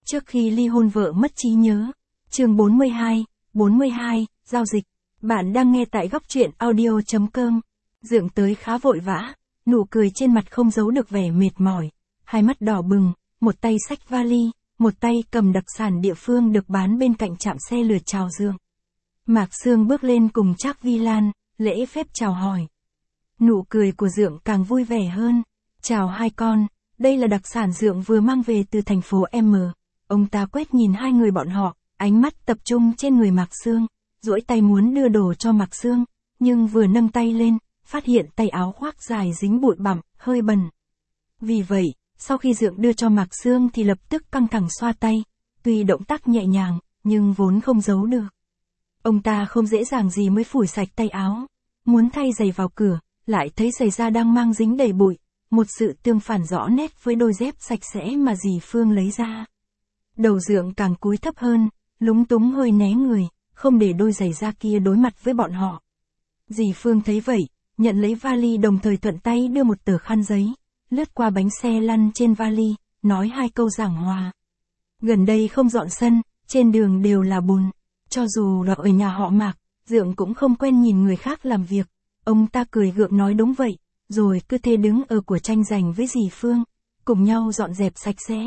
Trước khi ly hôn vợ mất trí nhớ. Chương 42, giao dịch. Bạn đang nghe tại góc truyện audio.com. Dượng tới khá vội vã, nụ cười trên mặt không giấu được vẻ mệt mỏi, hai mắt đỏ bừng, một tay xách vali, một tay cầm đặc sản địa phương được bán bên cạnh trạm xe lửa chào Dượng. Mạc Sương bước lên cùng Trác Vi Lan, lễ phép chào hỏi. Nụ cười của Dượng càng vui vẻ hơn. Chào hai con, đây là đặc sản Dượng vừa mang về từ thành phố M. Ông ta quét nhìn hai người bọn họ, ánh mắt tập trung trên người Mạc Sương, duỗi tay muốn đưa đồ cho Mạc Sương, nhưng vừa nâng tay lên, phát hiện tay áo khoác dài dính bụi bặm, hơi bẩn. Vì vậy, sau khi Dượng đưa cho Mạc Sương thì lập tức căng thẳng xoa tay, tuy động tác nhẹ nhàng, nhưng vốn không giấu được. Ông ta không dễ dàng gì mới phủi sạch tay áo, muốn thay giày vào cửa, lại thấy giày da đang mang dính đầy bụi, một sự tương phản rõ nét với đôi dép sạch sẽ mà dì Phương lấy ra. Đầu Dượng càng cúi thấp hơn, lúng túng hơi né người, không để đôi giày da kia đối mặt với bọn họ. Dì Phương thấy vậy, nhận lấy vali đồng thời thuận tay đưa một tờ khăn giấy, lướt qua bánh xe lăn trên vali, nói hai câu giảng hòa. Gần đây không dọn sân, trên đường đều là bùn. Cho dù là ở nhà họ Mạc, Dượng cũng không quen nhìn người khác làm việc. Ông ta cười gượng nói đúng vậy, rồi cứ thế đứng ở của tranh giành với dì Phương, cùng nhau dọn dẹp sạch sẽ.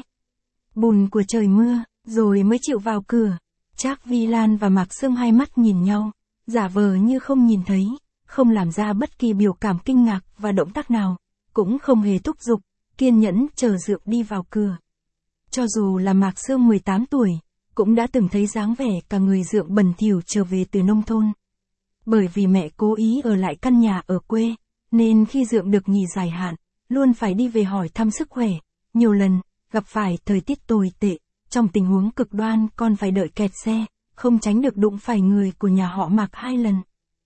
Bùn của trời mưa, rồi mới chịu vào cửa. Trác Vi Lan và Mạc Sương hai mắt nhìn nhau, giả vờ như không nhìn thấy, không làm ra bất kỳ biểu cảm kinh ngạc và động tác nào, cũng không hề thúc giục, kiên nhẫn chờ Dượng đi vào cửa. Cho dù là Mạc Sương 18 tuổi, cũng đã từng thấy dáng vẻ cả người Dượng bẩn thỉu trở về từ nông thôn. Bởi vì mẹ cố ý ở lại căn nhà ở quê, nên khi Dượng được nghỉ dài hạn, luôn phải đi về hỏi thăm sức khỏe. Nhiều lần, gặp phải thời tiết tồi tệ, trong tình huống cực đoan còn phải đợi kẹt xe, không tránh được đụng phải người của nhà họ Mạc 2 lần.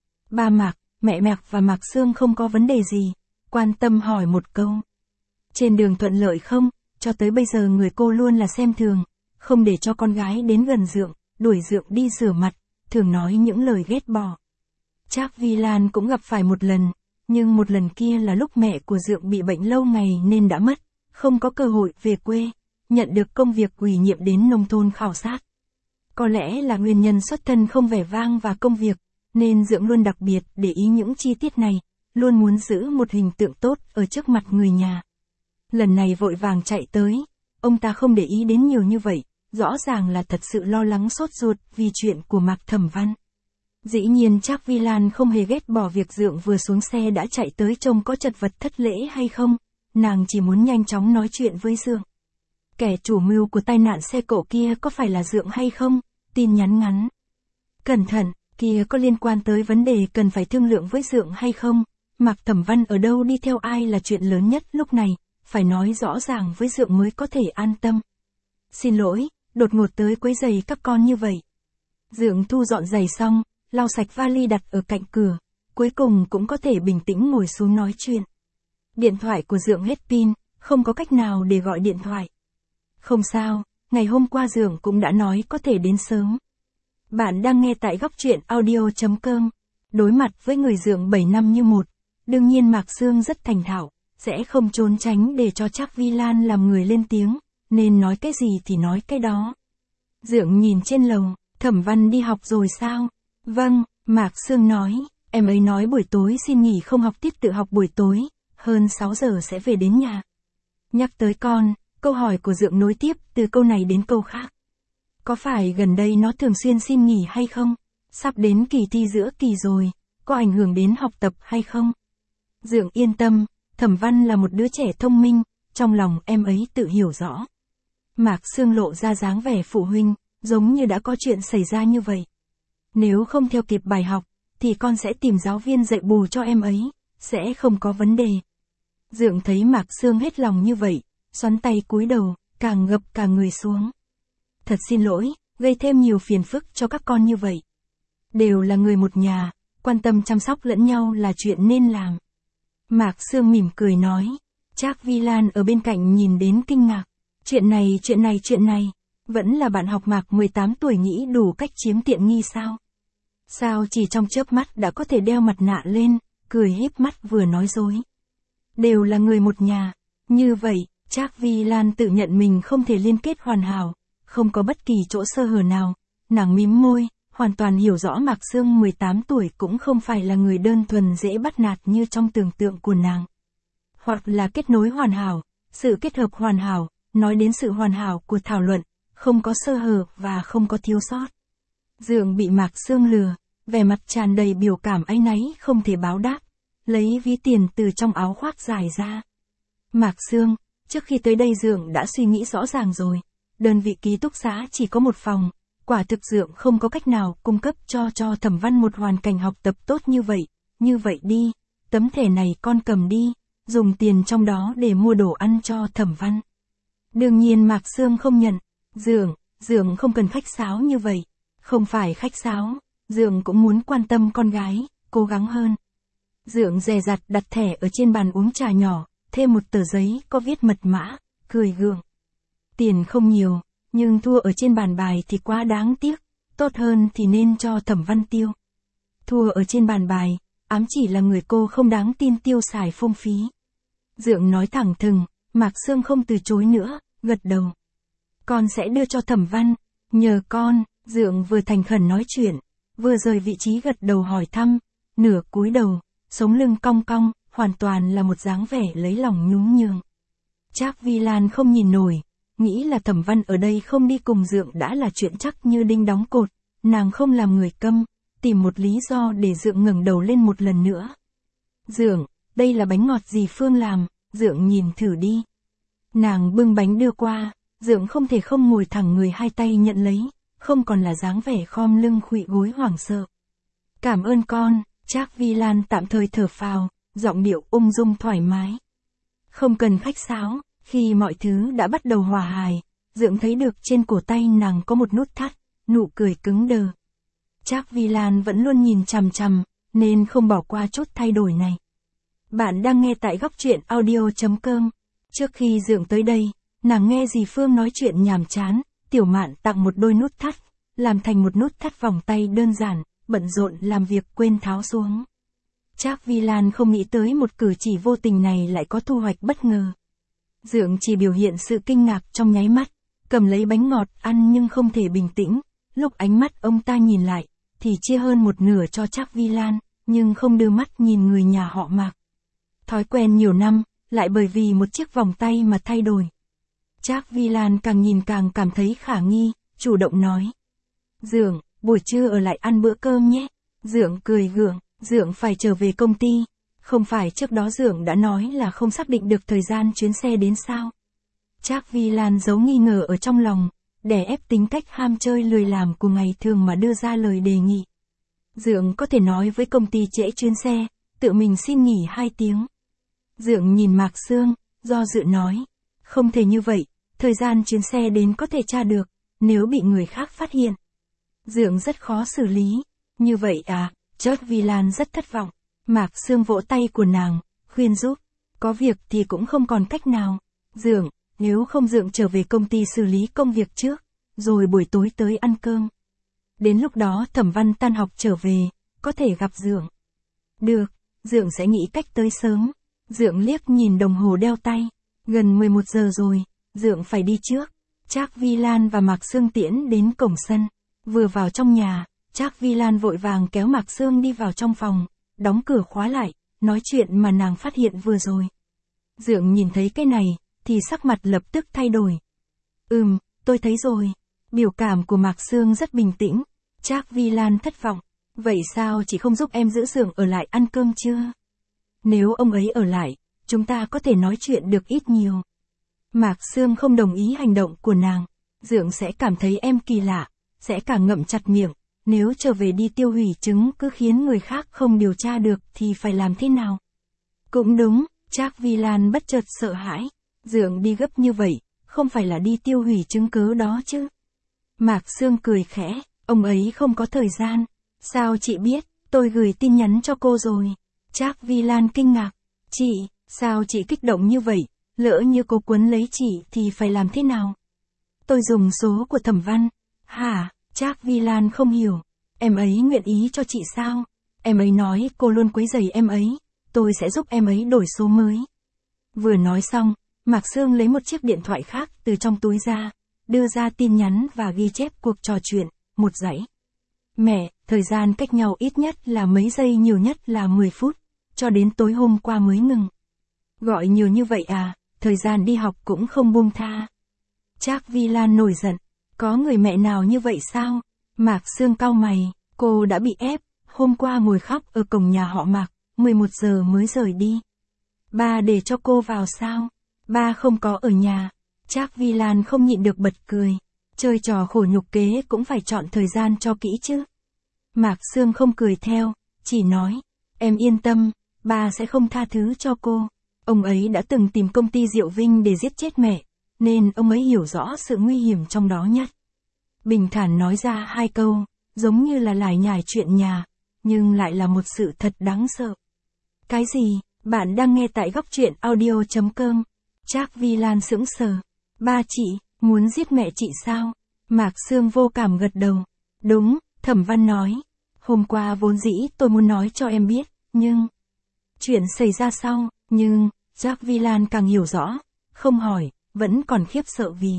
Ba Mạc, mẹ Mạc và Mạc Sương không có vấn đề gì, quan tâm hỏi một câu. Trên đường thuận lợi không? Cho tới bây giờ người cô luôn là xem thường, không để cho con gái đến gần Dượng, đuổi Dượng đi rửa mặt, thường nói những lời ghét bỏ. Trác Vi Lan cũng gặp phải một lần, nhưng một lần kia là lúc mẹ của Dượng bị bệnh lâu ngày nên đã mất, không có cơ hội về quê, nhận được công việc ủy nhiệm đến nông thôn khảo sát. Có lẽ là nguyên nhân xuất thân không vẻ vang và công việc, nên Dượng luôn đặc biệt để ý những chi tiết này, luôn muốn giữ một hình tượng tốt ở trước mặt người nhà. Lần này vội vàng chạy tới, ông ta không để ý đến nhiều như vậy, rõ ràng là thật sự lo lắng sốt ruột vì chuyện của Mạc Thẩm Văn. Dĩ nhiên Trác Vi Lan không hề ghét bỏ việc Dượng vừa xuống xe đã chạy tới trông có chật vật thất lễ hay không, nàng chỉ muốn nhanh chóng nói chuyện với Dượng. Kẻ chủ mưu của tai nạn xe cộ kia có phải là Dượng hay không? Tin nhắn ngắn. Cẩn thận, kia có liên quan tới vấn đề cần phải thương lượng với Dượng hay không? Mạc Thẩm Văn ở đâu đi theo ai là chuyện lớn nhất lúc này, phải nói rõ ràng với Dượng mới có thể an tâm. Xin lỗi, đột ngột tới quấy rầy các con như vậy. Dượng thu dọn giày xong, lau sạch vali đặt ở cạnh cửa, cuối cùng cũng có thể bình tĩnh ngồi xuống nói chuyện. Điện thoại của Dượng hết pin, không có cách nào để gọi điện thoại. Không sao, ngày hôm qua Dượng cũng đã nói có thể đến sớm. Bạn đang nghe tại góc truyện audio.com. Đối mặt với người Dượng 7 năm như một, đương nhiên Mạc Sương rất thành thạo, sẽ không trốn tránh để cho Trác Vi Lan làm người lên tiếng, nên nói cái gì thì nói cái đó. Dượng nhìn trên lầu, Thẩm Văn đi học rồi sao? Vâng, Mạc Sương nói, em ấy nói buổi tối xin nghỉ không học tiết tự học buổi tối, hơn 6 giờ sẽ về đến nhà. Nhắc tới con, câu hỏi của Dượng nối tiếp từ câu này đến câu khác. Có phải gần đây nó thường xuyên xin nghỉ hay không? Sắp đến kỳ thi giữa kỳ rồi, có ảnh hưởng đến học tập hay không? Dượng yên tâm, Thẩm Văn là một đứa trẻ thông minh, trong lòng em ấy tự hiểu rõ. Mạc Sương lộ ra dáng vẻ phụ huynh, giống như đã có chuyện xảy ra như vậy. Nếu không theo kịp bài học, thì con sẽ tìm giáo viên dạy bù cho em ấy, sẽ không có vấn đề. Dượng thấy Mạc Sương hết lòng như vậy, xoắn tay cúi đầu, càng gập cả người xuống. Thật xin lỗi, gây thêm nhiều phiền phức cho các con như vậy. Đều là người một nhà, quan tâm chăm sóc lẫn nhau là chuyện nên làm. Mạc Sương mỉm cười nói. Trác Vi Lan ở bên cạnh nhìn đến kinh ngạc. Chuyện này, vẫn là bạn học Mạc 18 tuổi nghĩ đủ cách chiếm tiện nghi sao? Sao chỉ trong chớp mắt đã có thể đeo mặt nạ lên, cười híp mắt vừa nói dối. Đều là người một nhà. Như vậy, Trác Vi Lan tự nhận mình không thể liên kết hoàn hảo, không có bất kỳ chỗ sơ hở nào. Nàng mím môi, hoàn toàn hiểu rõ Mạc Sương 18 tuổi cũng không phải là người đơn thuần dễ bắt nạt như trong tưởng tượng của nàng. Hoặc là kết nối hoàn hảo, sự kết hợp hoàn hảo, nói đến sự hoàn hảo của thảo luận, không có sơ hở và không có thiếu sót. Dượng bị Mạc Sương lừa, vẻ mặt tràn đầy biểu cảm áy náy không thể báo đáp, lấy ví tiền từ trong áo khoác dài ra. Mạc Sương, trước khi tới đây Dượng đã suy nghĩ rõ ràng rồi, đơn vị ký túc xá chỉ có một phòng, quả thực Dượng không có cách nào cung cấp cho Thẩm Văn một hoàn cảnh học tập tốt như vậy đi, tấm thẻ này con cầm đi, dùng tiền trong đó để mua đồ ăn cho Thẩm Văn. Đương nhiên Mạc Sương không nhận, Dượng không cần khách sáo như vậy, không phải khách sáo, Dượng cũng muốn quan tâm con gái, cố gắng hơn. Dượng dè dặt đặt thẻ ở trên bàn uống trà nhỏ, thêm một tờ giấy có viết mật mã, cười gượng. Tiền không nhiều, nhưng thua ở trên bàn bài thì quá đáng tiếc, tốt hơn thì nên cho Thẩm Văn tiêu. Thua ở trên bàn bài, ám chỉ là người cô không đáng tin tiêu xài phung phí. Dượng nói thẳng thừng, Mạc Sương không từ chối nữa, gật đầu. Con sẽ đưa cho Thẩm Văn, nhờ con, Dượng vừa thành khẩn nói chuyện, vừa rời vị trí gật đầu hỏi thăm, nửa cúi đầu, sống lưng cong cong, hoàn toàn là một dáng vẻ lấy lòng nhún nhường. Trác Vi Lan không nhìn nổi, nghĩ là Thẩm Văn ở đây không đi cùng Dượng đã là chuyện chắc như đinh đóng cột, nàng không làm người câm, tìm một lý do để Dượng ngẩng đầu lên một lần nữa. Dượng, đây là bánh ngọt dì Phương làm, Dượng nhìn thử đi. Nàng bưng bánh đưa qua, Dượng không thể không ngồi thẳng người hai tay nhận lấy, không còn là dáng vẻ khom lưng khuỵu gối hoảng sợ. Cảm ơn con, Trác Vi Lan tạm thời thở phào, giọng điệu ung dung thoải mái. Không cần khách sáo, khi mọi thứ đã bắt đầu hòa hài, Dượng thấy được trên cổ tay nàng có một nút thắt, nụ cười cứng đờ. Trác Vi Lan vẫn luôn nhìn chằm chằm, nên không bỏ qua chút thay đổi này. Bạn đang nghe tại góc truyện audio.com. Trước khi Dượng tới đây, nàng nghe dì Phương nói chuyện nhàm chán, Tiểu Mạn tặng một đôi nút thắt, làm thành một nút thắt vòng tay đơn giản, bận rộn làm việc quên tháo xuống. Trác Vi Lan không nghĩ tới một cử chỉ vô tình này lại có thu hoạch bất ngờ. Dượng chỉ biểu hiện sự kinh ngạc trong nháy mắt, cầm lấy bánh ngọt ăn nhưng không thể bình tĩnh, lúc ánh mắt ông ta nhìn lại, thì chia hơn một nửa cho Trác Vi Lan, nhưng không đưa mắt nhìn người nhà họ Mạc. Thói quen nhiều năm, lại bởi vì một chiếc vòng tay mà thay đổi. Trác Vi Lan càng nhìn càng cảm thấy khả nghi, chủ động nói. Dượng, buổi trưa ở lại ăn bữa cơm nhé. Dượng cười gượng, Dượng phải trở về công ty. Không phải trước đó Dượng đã nói là không xác định được thời gian chuyến xe đến sao. Trác Vi Lan giấu nghi ngờ ở trong lòng, đè ép tính cách ham chơi lười làm của ngày thường mà đưa ra lời đề nghị. Dượng có thể nói với công ty trễ chuyến xe, tự mình xin nghỉ 2 tiếng. Dượng nhìn Mạc Sương, do dự nói. Không thể như vậy, thời gian chuyến xe đến có thể tra được, nếu bị người khác phát hiện. Dượng rất khó xử lý. Như vậy à, Trác Vi Lan rất thất vọng. Mạc Sương vỗ tay của nàng, khuyên giúp. Có việc thì cũng không còn cách nào. Dượng, nếu không Dượng trở về công ty xử lý công việc trước, rồi buổi tối tới ăn cơm. Đến lúc đó Thẩm Văn tan học trở về, có thể gặp Dượng. Được, Dượng sẽ nghĩ cách tới sớm. Dượng liếc nhìn đồng hồ đeo tay. Gần 11 giờ rồi, Dượng phải đi trước. Trác Vi Lan và Mạc Sương tiễn đến cổng sân. Vừa vào trong nhà, Trác Vi Lan vội vàng kéo Mạc Sương đi vào trong phòng, đóng cửa khóa lại, nói chuyện mà nàng phát hiện vừa rồi. Dượng nhìn thấy cái này, thì sắc mặt lập tức thay đổi. Tôi thấy rồi. Biểu cảm của Mạc Sương rất bình tĩnh. Trác Vi Lan thất vọng. Vậy sao chị không giúp em giữ Dượng ở lại ăn cơm chưa? Nếu ông ấy ở lại, chúng ta có thể nói chuyện được ít nhiều. Mạc Sương không đồng ý hành động của nàng. Dượng sẽ cảm thấy em kỳ lạ, sẽ cả ngậm chặt miệng. Nếu trở về đi tiêu hủy chứng cứ khiến người khác không điều tra được thì phải làm thế nào? Cũng đúng, Trác Vi Lan bất chợt sợ hãi. Dượng đi gấp như vậy, không phải là đi tiêu hủy chứng cứ đó chứ? Mạc Sương cười khẽ, ông ấy không có thời gian. Sao chị biết, tôi gửi tin nhắn cho cô rồi. Trác Vi Lan kinh ngạc. Chị, sao chị kích động như vậy, lỡ như cô quấn lấy chị thì phải làm thế nào? Tôi dùng số của Thẩm Văn. Hả? Trác Vi Lan không hiểu. Em ấy nguyện ý cho chị sao? Em ấy nói cô luôn quấy rầy em ấy, tôi sẽ giúp em ấy đổi số mới. Vừa nói xong, Mạc Sương lấy một chiếc điện thoại khác từ trong túi ra, đưa ra tin nhắn và ghi chép cuộc trò chuyện, một dãy. Mẹ, thời gian cách nhau ít nhất là mấy giây, nhiều nhất là 10 phút, cho đến tối hôm qua mới ngừng. Gọi nhiều như vậy à, thời gian đi học cũng không buông tha. Trác Vi Lan nổi giận, có người mẹ nào như vậy sao? Mạc Sương cau mày, cô đã bị ép, hôm qua ngồi khóc ở cổng nhà họ Mạc, 11 giờ mới rời đi. Ba để cho cô vào sao? Ba không có ở nhà. Trác Vi Lan không nhịn được bật cười. Chơi trò khổ nhục kế cũng phải chọn thời gian cho kỹ chứ. Mạc Sương không cười theo, chỉ nói, em yên tâm, ba sẽ không tha thứ cho cô. Ông ấy đã từng tìm công ty Diệu Vinh để giết chết mẹ, nên ông ấy hiểu rõ sự nguy hiểm trong đó nhất. Bình thản nói ra hai câu, giống như là lải nhải chuyện nhà, nhưng lại là một sự thật đáng sợ. Cái gì? Bạn đang nghe tại góc truyện audio.com. Trác Vi Lan sững sờ. Ba chị, muốn giết mẹ chị sao? Mạc Sương vô cảm gật đầu. Đúng, Thẩm Văn nói. Hôm qua vốn dĩ tôi muốn nói cho em biết, nhưng... Chuyện xảy ra sau, nhưng... Trác Vi Lan càng hiểu rõ. Không hỏi, vẫn còn khiếp sợ vì...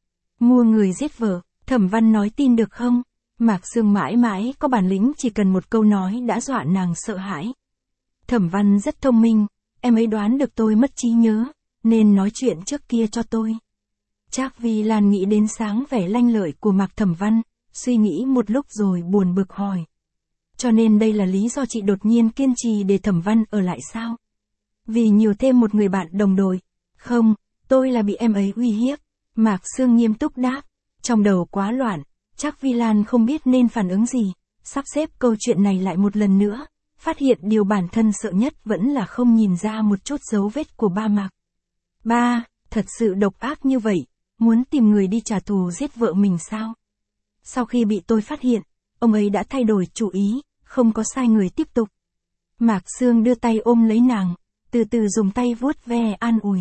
Mua người giết vợ, Thẩm Văn nói tin được không? Mạc Sương mãi mãi có bản lĩnh, chỉ cần một câu nói đã dọa nàng sợ hãi. Thẩm Văn rất thông minh, em ấy đoán được tôi mất trí nhớ, nên nói chuyện trước kia cho tôi. Trác Vi Lan nghĩ đến sáng vẻ lanh lợi của Mạc Thẩm Văn, suy nghĩ một lúc rồi buồn bực hỏi. Cho nên đây là lý do chị đột nhiên kiên trì để Thẩm Văn ở lại sao? Vì nhiều thêm một người bạn đồng đội. Không, tôi là bị em ấy uy hiếp. Mạc Sương nghiêm túc đáp. Trong đầu quá loạn, Trác Vi Lan không biết nên phản ứng gì, sắp xếp câu chuyện này lại một lần nữa. Phát hiện điều bản thân sợ nhất vẫn là không nhìn ra một chút dấu vết của ba Mạc. Ba, thật sự độc ác như vậy, muốn tìm người đi trả thù giết vợ mình sao? Sau khi bị tôi phát hiện, ông ấy đã thay đổi chủ ý, không có sai người tiếp tục. Mạc Sương đưa tay ôm lấy nàng, từ từ dùng tay vuốt ve an ủi.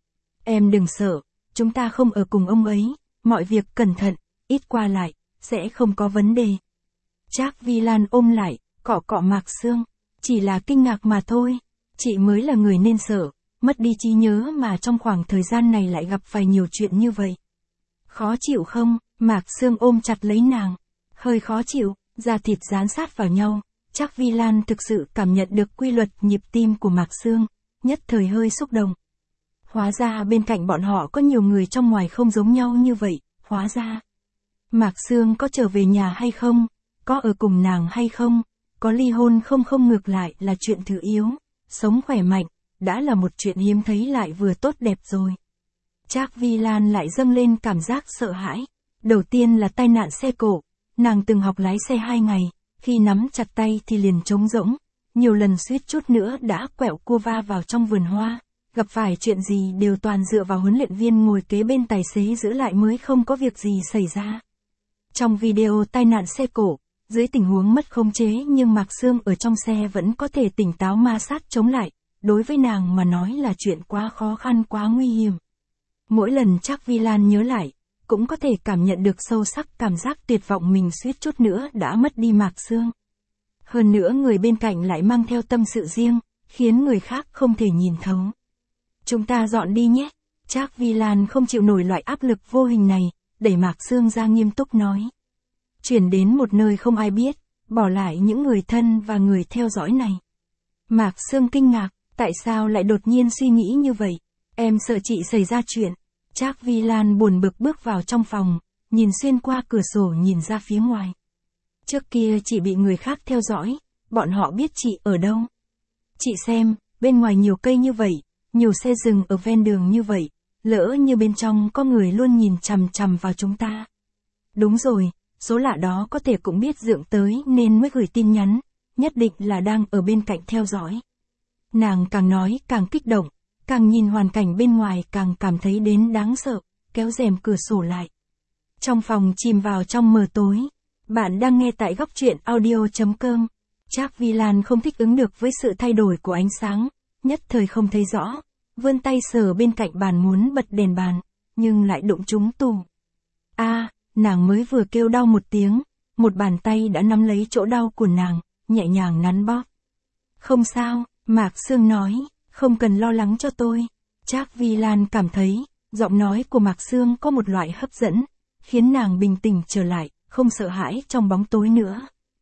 Em đừng sợ, chúng ta không ở cùng ông ấy, mọi việc cẩn thận, ít qua lại, sẽ không có vấn đề. Trác Vi Lan ôm lại, cọ cọ Mạc Sương. Chỉ là kinh ngạc mà thôi, chị mới là người nên sợ, mất đi trí nhớ mà trong khoảng thời gian này lại gặp phải nhiều chuyện như vậy. Khó chịu không? Mạc Sương ôm chặt lấy nàng. Hơi khó chịu, da thịt dán sát vào nhau. Trác Vi Lan thực sự cảm nhận được quy luật nhịp tim của Mạc Sương, nhất thời hơi xúc động. Hóa ra bên cạnh bọn họ có nhiều người trong ngoài không giống nhau như vậy, hóa ra. Mạc Sương có trở về nhà hay không? Có ở cùng nàng hay không? Có ly hôn không? Không, ngược lại là chuyện thứ yếu. Sống khỏe mạnh, đã là một chuyện hiếm thấy lại vừa tốt đẹp rồi. Trác Vi Lan lại dâng lên cảm giác sợ hãi. Đầu tiên là tai nạn xe cộ. Nàng từng học lái xe 2 ngày, khi nắm chặt tay thì liền trống rỗng. Nhiều lần suýt chút nữa đã quẹo cua va vào trong vườn hoa. Gặp phải chuyện gì đều toàn dựa vào huấn luyện viên ngồi kế bên tài xế giữ lại mới không có việc gì xảy ra. Trong video tai nạn xe cộ, dưới tình huống mất khống chế nhưng Mạc Sương ở trong xe vẫn có thể tỉnh táo ma sát chống lại, đối với nàng mà nói là chuyện quá khó khăn, quá nguy hiểm. Mỗi lần Trác Vi Lan nhớ lại, cũng có thể cảm nhận được sâu sắc cảm giác tuyệt vọng mình suýt chút nữa đã mất đi Mạc Sương. Hơn nữa người bên cạnh lại mang theo tâm sự riêng, khiến người khác không thể nhìn thấu. Chúng ta dọn đi nhé. Trác Vi Lan không chịu nổi loại áp lực vô hình này, đẩy Mạc Sương ra nghiêm túc nói. Chuyển đến một nơi không ai biết, bỏ lại những người thân và người theo dõi này. Mạc Sương kinh ngạc, tại sao lại đột nhiên suy nghĩ như vậy? Em sợ chị xảy ra chuyện. Trác Vi Lan buồn bực bước vào trong phòng, nhìn xuyên qua cửa sổ nhìn ra phía ngoài. Trước kia chị bị người khác theo dõi, bọn họ biết chị ở đâu. Chị xem, bên ngoài nhiều cây như vậy, nhiều xe dừng ở ven đường như vậy, lỡ như bên trong có người luôn nhìn chằm chằm vào chúng ta. Đúng rồi, số lạ đó có thể cũng biết dượng tới nên mới gửi tin nhắn, nhất định là đang ở bên cạnh theo dõi. Nàng càng nói càng kích động, càng nhìn hoàn cảnh bên ngoài càng cảm thấy đến đáng sợ, kéo rèm cửa sổ lại. Trong phòng chìm vào trong mờ tối. Bạn đang nghe tại góc truyện audio.com. Trác Vi Lan không thích ứng được với sự thay đổi của ánh sáng, nhất thời không thấy rõ, vươn tay sờ bên cạnh bàn muốn bật đèn bàn, nhưng lại đụng trúng tủ. Nàng mới vừa kêu đau một tiếng, một bàn tay đã nắm lấy chỗ đau của nàng, nhẹ nhàng nắn bóp. Không sao, Mạc Sương nói, không cần lo lắng cho tôi. Trác Vi Lan cảm thấy, giọng nói của Mạc Sương có một loại hấp dẫn, khiến nàng bình tĩnh trở lại, không sợ hãi trong bóng tối nữa.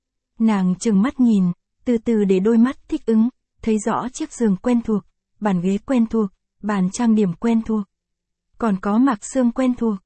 Nàng trừng mắt nhìn, từ từ để đôi mắt thích ứng, thấy rõ chiếc giường quen thuộc, bàn ghế quen thuộc, bàn trang điểm quen thuộc. Còn có Mạc Sương quen thuộc.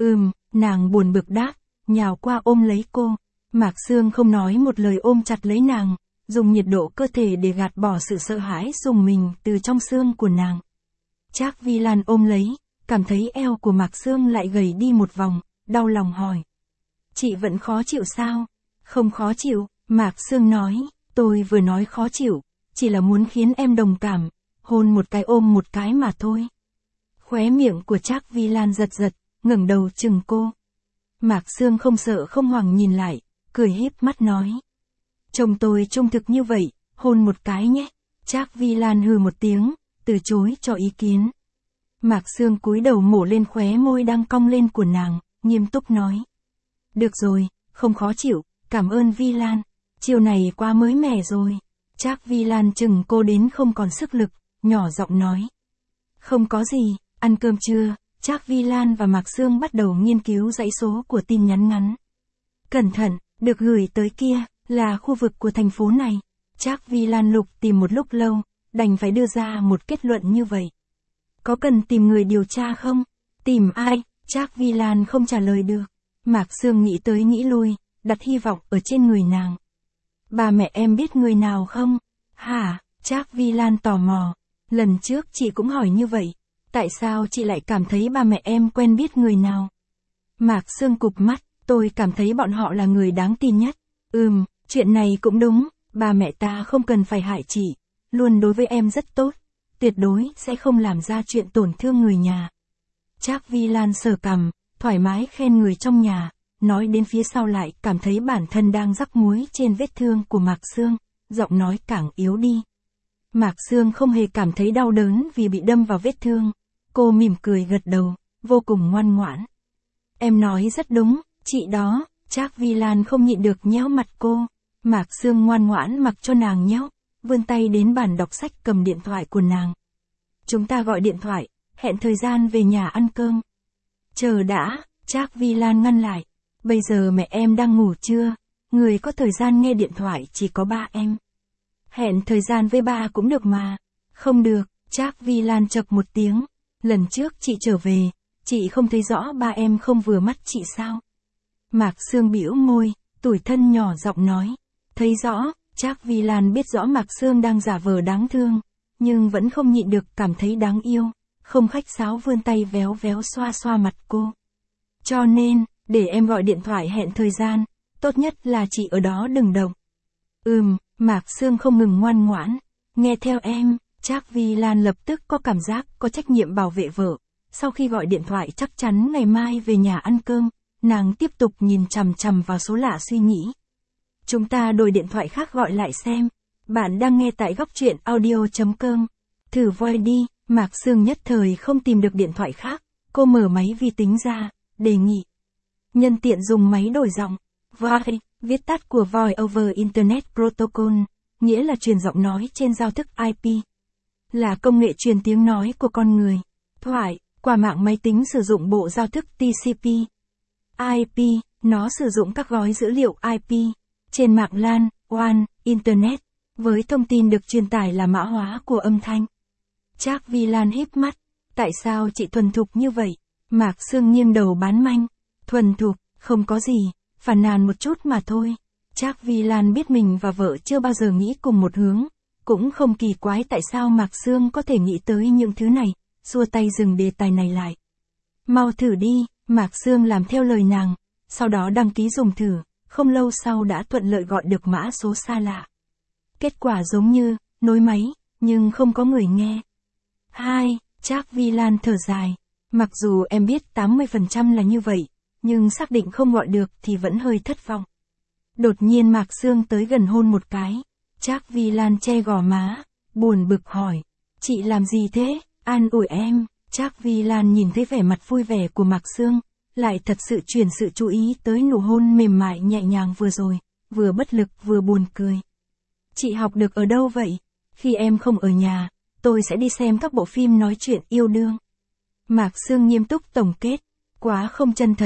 Nàng buồn bực đáp, nhào qua ôm lấy cô. Mạc Sương không nói một lời ôm chặt lấy nàng, dùng nhiệt độ cơ thể để gạt bỏ sự sợ hãi rùng mình từ trong xương của nàng. Trác Vi Lan ôm lấy, cảm thấy eo của Mạc Sương lại gầy đi một vòng, đau lòng hỏi. Chị vẫn khó chịu sao? Không khó chịu, Mạc Sương nói, tôi vừa nói khó chịu, chỉ là muốn khiến em đồng cảm, hôn một cái ôm một cái mà thôi. Khóe miệng của Trác Vi Lan giật giật, ngẩng đầu chừng cô. Mạc Sương không sợ không hoảng nhìn lại, cười híp mắt nói. Chồng tôi trung thực như vậy, hôn một cái nhé. Trác Vi Lan hừ một tiếng, từ chối cho ý kiến. Mạc Sương cúi đầu mổ lên khóe môi đang cong lên của nàng, nghiêm túc nói. Được rồi, không khó chịu, cảm ơn Vi Lan. Chiều này quá mới mẻ rồi. Trác Vi Lan chừng cô đến không còn sức lực, nhỏ giọng nói. Không có gì, ăn cơm chưa? Trác Vi Lan và Mạc Sương bắt đầu nghiên cứu dãy số của tin nhắn ngắn. Cẩn thận, được gửi tới kia, là khu vực của thành phố này. Trác Vi Lan lục tìm một lúc lâu, đành phải đưa ra một kết luận như vậy. Có cần tìm người điều tra không? Tìm ai? Trác Vi Lan không trả lời được. Mạc Sương nghĩ tới nghĩ lui, đặt hy vọng ở trên người nàng. Ba mẹ em biết người nào không? Hả? Trác Vi Lan tò mò. Lần trước chị cũng hỏi như vậy. Tại sao chị lại cảm thấy ba mẹ em quen biết người nào? Mạc Sương cụp mắt, tôi cảm thấy bọn họ là người đáng tin nhất. Chuyện này cũng đúng, ba mẹ ta không cần phải hại chị, luôn đối với em rất tốt, tuyệt đối sẽ không làm ra chuyện tổn thương người nhà. Trác Vi Lan sờ cằm, thoải mái khen người trong nhà, nói đến phía sau lại cảm thấy bản thân đang rắc muối trên vết thương của Mạc Sương, giọng nói càng yếu đi. Mạc Sương không hề cảm thấy đau đớn vì bị đâm vào vết thương, cô mỉm cười gật đầu, vô cùng ngoan ngoãn. Em nói rất đúng, chị đó. Trác Vi Lan không nhịn được nhéo mặt cô. Mạc Sương ngoan ngoãn mặc cho nàng nhéo, vươn tay đến bàn đọc sách cầm điện thoại của nàng. Chúng ta gọi điện thoại, hẹn thời gian về nhà ăn cơm. Chờ đã, Trác Vi Lan ngăn lại. Bây giờ mẹ em đang ngủ trưa, người có thời gian nghe điện thoại chỉ có ba em. Hẹn thời gian với ba cũng được mà. Không được, Trác Vi Lan chậc một tiếng. Lần trước chị trở về, chị không thấy rõ ba em không vừa mắt chị sao? Mạc Sương bĩu môi, tủi thân nhỏ giọng nói. Thấy rõ, Trác Vi Lan biết rõ Mạc Sương đang giả vờ đáng thương, nhưng vẫn không nhịn được cảm thấy đáng yêu, không khách sáo vươn tay véo véo xoa xoa mặt cô. Cho nên, để em gọi điện thoại hẹn thời gian, tốt nhất là chị ở đó đừng động. Mạc Sương không ngừng ngoan ngoãn, nghe theo em. Trác Vi Lan lập tức có cảm giác có trách nhiệm bảo vệ vợ. Sau khi gọi điện thoại chắc chắn ngày mai về nhà ăn cơm, nàng tiếp tục nhìn chằm chằm vào số lạ suy nghĩ. Chúng ta đổi điện thoại khác gọi lại xem. Bạn đang nghe tại góc truyện audio.com. Thử voi đi. Mạc Sương nhất thời không tìm được điện thoại khác. Cô mở máy vi tính ra, đề nghị. Nhân tiện dùng máy đổi giọng. VoIP, viết tắt của Voice over Internet Protocol, nghĩa là truyền giọng nói trên giao thức IP. Là công nghệ truyền tiếng nói của con người. Thoại, qua mạng máy tính sử dụng bộ giao thức TCP. IP, nó sử dụng các gói dữ liệu IP. Trên mạng LAN, WAN, Internet, với thông tin được truyền tải là mã hóa của âm thanh. Trác Vi Lan híp mắt. Tại sao chị thuần thục như vậy? Mạc Sương nghiêng đầu bán manh. Thuần thục, không có gì, phàn nàn một chút mà thôi. Trác Vi Lan biết mình và vợ chưa bao giờ nghĩ cùng một hướng. Cũng không kỳ quái tại sao Mạc Sương có thể nghĩ tới những thứ này, xua tay dừng đề tài này lại. Mau thử đi, Mạc Sương làm theo lời nàng, sau đó đăng ký dùng thử, không lâu sau đã thuận lợi gọi được mã số xa lạ. Kết quả giống như, nối máy, nhưng không có người nghe. Trác Vi Lan thở dài. Mặc dù em biết 80% là như vậy, nhưng xác định không gọi được thì vẫn hơi thất vọng. Đột nhiên Mạc Sương tới gần hôn một cái. Trác Vi Lan che gò má, buồn bực hỏi. Chị làm gì thế? An ủi em. Trác Vi Lan nhìn thấy vẻ mặt vui vẻ của Mạc Sương, lại thật sự chuyển sự chú ý tới nụ hôn mềm mại nhẹ nhàng vừa rồi, vừa bất lực vừa buồn cười. Chị học được ở đâu vậy? Khi em không ở nhà, tôi sẽ đi xem các bộ phim nói chuyện yêu đương. Mạc Sương nghiêm túc tổng kết. Quá không chân thật.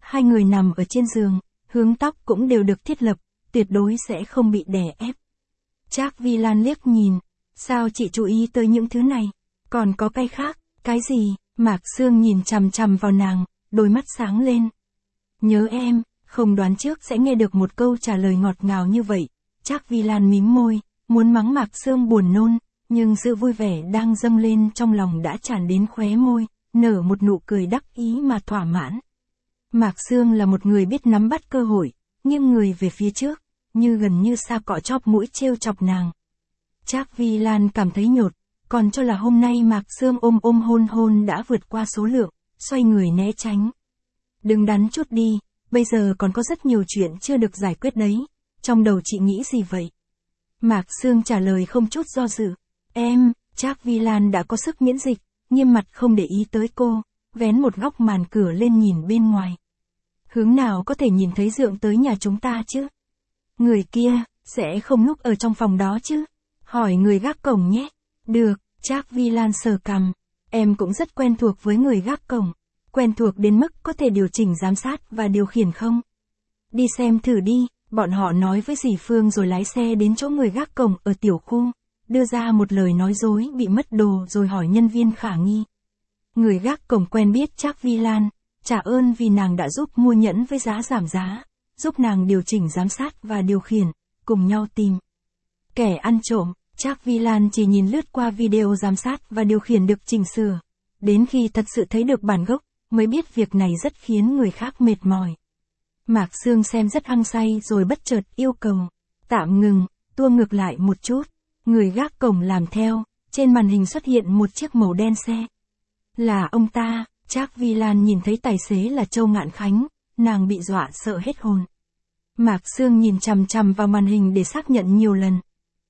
Hai người nằm ở trên giường, hướng tóc cũng đều được thiết lập, tuyệt đối sẽ không bị đè ép. Trác Vi Lan liếc nhìn, sao chị chú ý tới những thứ này? Còn có cái khác, cái gì? Mạc Sương nhìn chằm chằm vào nàng, đôi mắt sáng lên. Nhớ em, không đoán trước sẽ nghe được một câu trả lời ngọt ngào như vậy. Trác Vi Lan mím môi, muốn mắng Mạc Sương buồn nôn, nhưng sự vui vẻ đang dâng lên trong lòng đã tràn đến khóe môi, nở một nụ cười đắc ý mà thỏa mãn. Mạc Sương là một người biết nắm bắt cơ hội, nghiêng người về phía trước, gần như sa cọ chóp mũi trêu chọc nàng. Trác Vi Lan cảm thấy nhột, còn cho là hôm nay Mạc Sương ôm hôn đã vượt qua số lượng, xoay người né tránh. Đừng đắn chút đi, bây giờ còn có rất nhiều chuyện chưa được giải quyết đấy, trong đầu chị nghĩ gì vậy? Mạc Sương trả lời không chút do dự. Em, Trác Vi Lan đã có sức miễn dịch, nghiêm mặt không để ý tới cô, vén một góc màn cửa lên nhìn bên ngoài. Hướng nào có thể nhìn thấy Dượng tới nhà chúng ta chứ? Người kia, sẽ không núp ở trong phòng đó chứ? Hỏi người gác cổng nhé. Được, Trác Vi Lan sờ cằm. Em cũng rất quen thuộc với người gác cổng. Quen thuộc đến mức có thể điều chỉnh giám sát và điều khiển không? Đi xem thử đi, bọn họ nói với dì Phương rồi lái xe đến chỗ người gác cổng ở tiểu khu, đưa ra một lời nói dối bị mất đồ rồi hỏi nhân viên khả nghi. Người gác cổng quen biết Trác Vi Lan, trả ơn vì nàng đã giúp mua nhẫn với giá giảm giá, giúp nàng điều chỉnh giám sát và điều khiển, cùng nhau tìm kẻ ăn trộm. Trác Vi Lan chỉ nhìn lướt qua video giám sát và điều khiển được chỉnh sửa, đến khi thật sự thấy được bản gốc, mới biết việc này rất khiến người khác mệt mỏi. Mạc Sương xem rất hăng say rồi bất chợt yêu cầu, tạm ngừng, tua ngược lại một chút. Người gác cổng làm theo, trên màn hình xuất hiện một chiếc màu đen xe. Là ông ta. Trác Vi Lan nhìn thấy tài xế là Châu Ngạn Khánh, nàng bị dọa sợ hết hồn. Mạc Sương nhìn chằm chằm vào màn hình để xác nhận nhiều lần.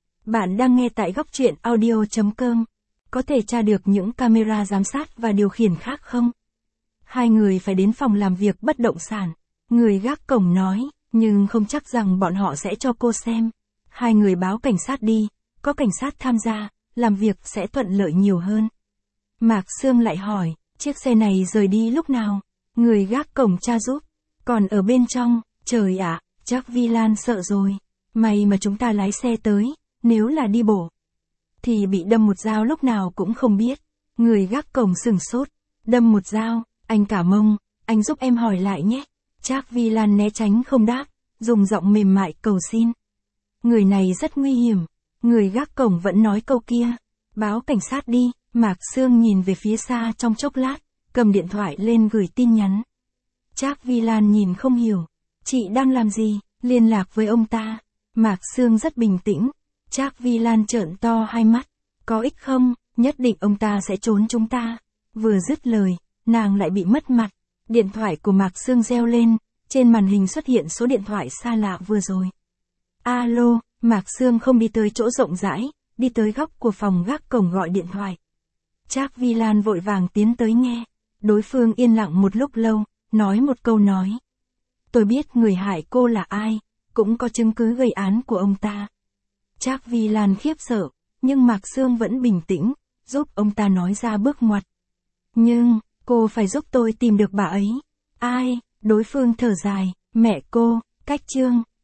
Bạn đang nghe tại góc truyện audio.com. Có thể tra được những camera giám sát và điều khiển khác không? Hai người phải đến phòng làm việc bất động sản. Người gác cổng nói, nhưng không chắc rằng bọn họ sẽ cho cô xem. Hai người báo cảnh sát đi, có cảnh sát tham gia, làm việc sẽ thuận lợi nhiều hơn. Mạc Sương lại hỏi, chiếc xe này rời đi lúc nào? Người gác cổng tra giúp. Còn ở bên trong, trời ạ, Trác Vi Lan sợ rồi. May mà chúng ta lái xe tới, nếu là đi bộ thì bị đâm một dao lúc nào cũng không biết. Người gác cổng sửng sốt, đâm một dao, anh cảm ơn, anh giúp em hỏi lại nhé. Trác Vi Lan né tránh không đáp, dùng giọng mềm mại cầu xin. Người này rất nguy hiểm. Người gác cổng vẫn nói câu kia. Báo cảnh sát đi. Mạc Sương nhìn về phía xa trong chốc lát, cầm điện thoại lên gửi tin nhắn. Trác Vi Lan nhìn không hiểu. Chị đang làm gì? Liên lạc với ông ta. Mạc Sương rất bình tĩnh. Trác Vi Lan trợn to hai mắt. Có ích không? Nhất định ông ta sẽ trốn chúng ta. Vừa dứt lời, nàng lại bị mất mặt. Điện thoại của Mạc Sương reo lên, trên màn hình xuất hiện số điện thoại xa lạ vừa rồi. Alo, Mạc Sương không đi tới chỗ rộng rãi, đi tới góc của phòng gác cổng gọi điện thoại. Trác Vi Lan vội vàng tiến tới nghe. Đối phương yên lặng một lúc lâu, nói một câu nói. Tôi biết người hại cô là ai, cũng có chứng cứ gây án của ông ta. Trác Vi Lan khiếp sợ, nhưng Mạc Sương vẫn bình tĩnh, giúp ông ta nói ra bước ngoặt. Nhưng, cô phải giúp tôi tìm được bà ấy. Ai? Đối phương thở dài, mẹ cô, Cách Trương.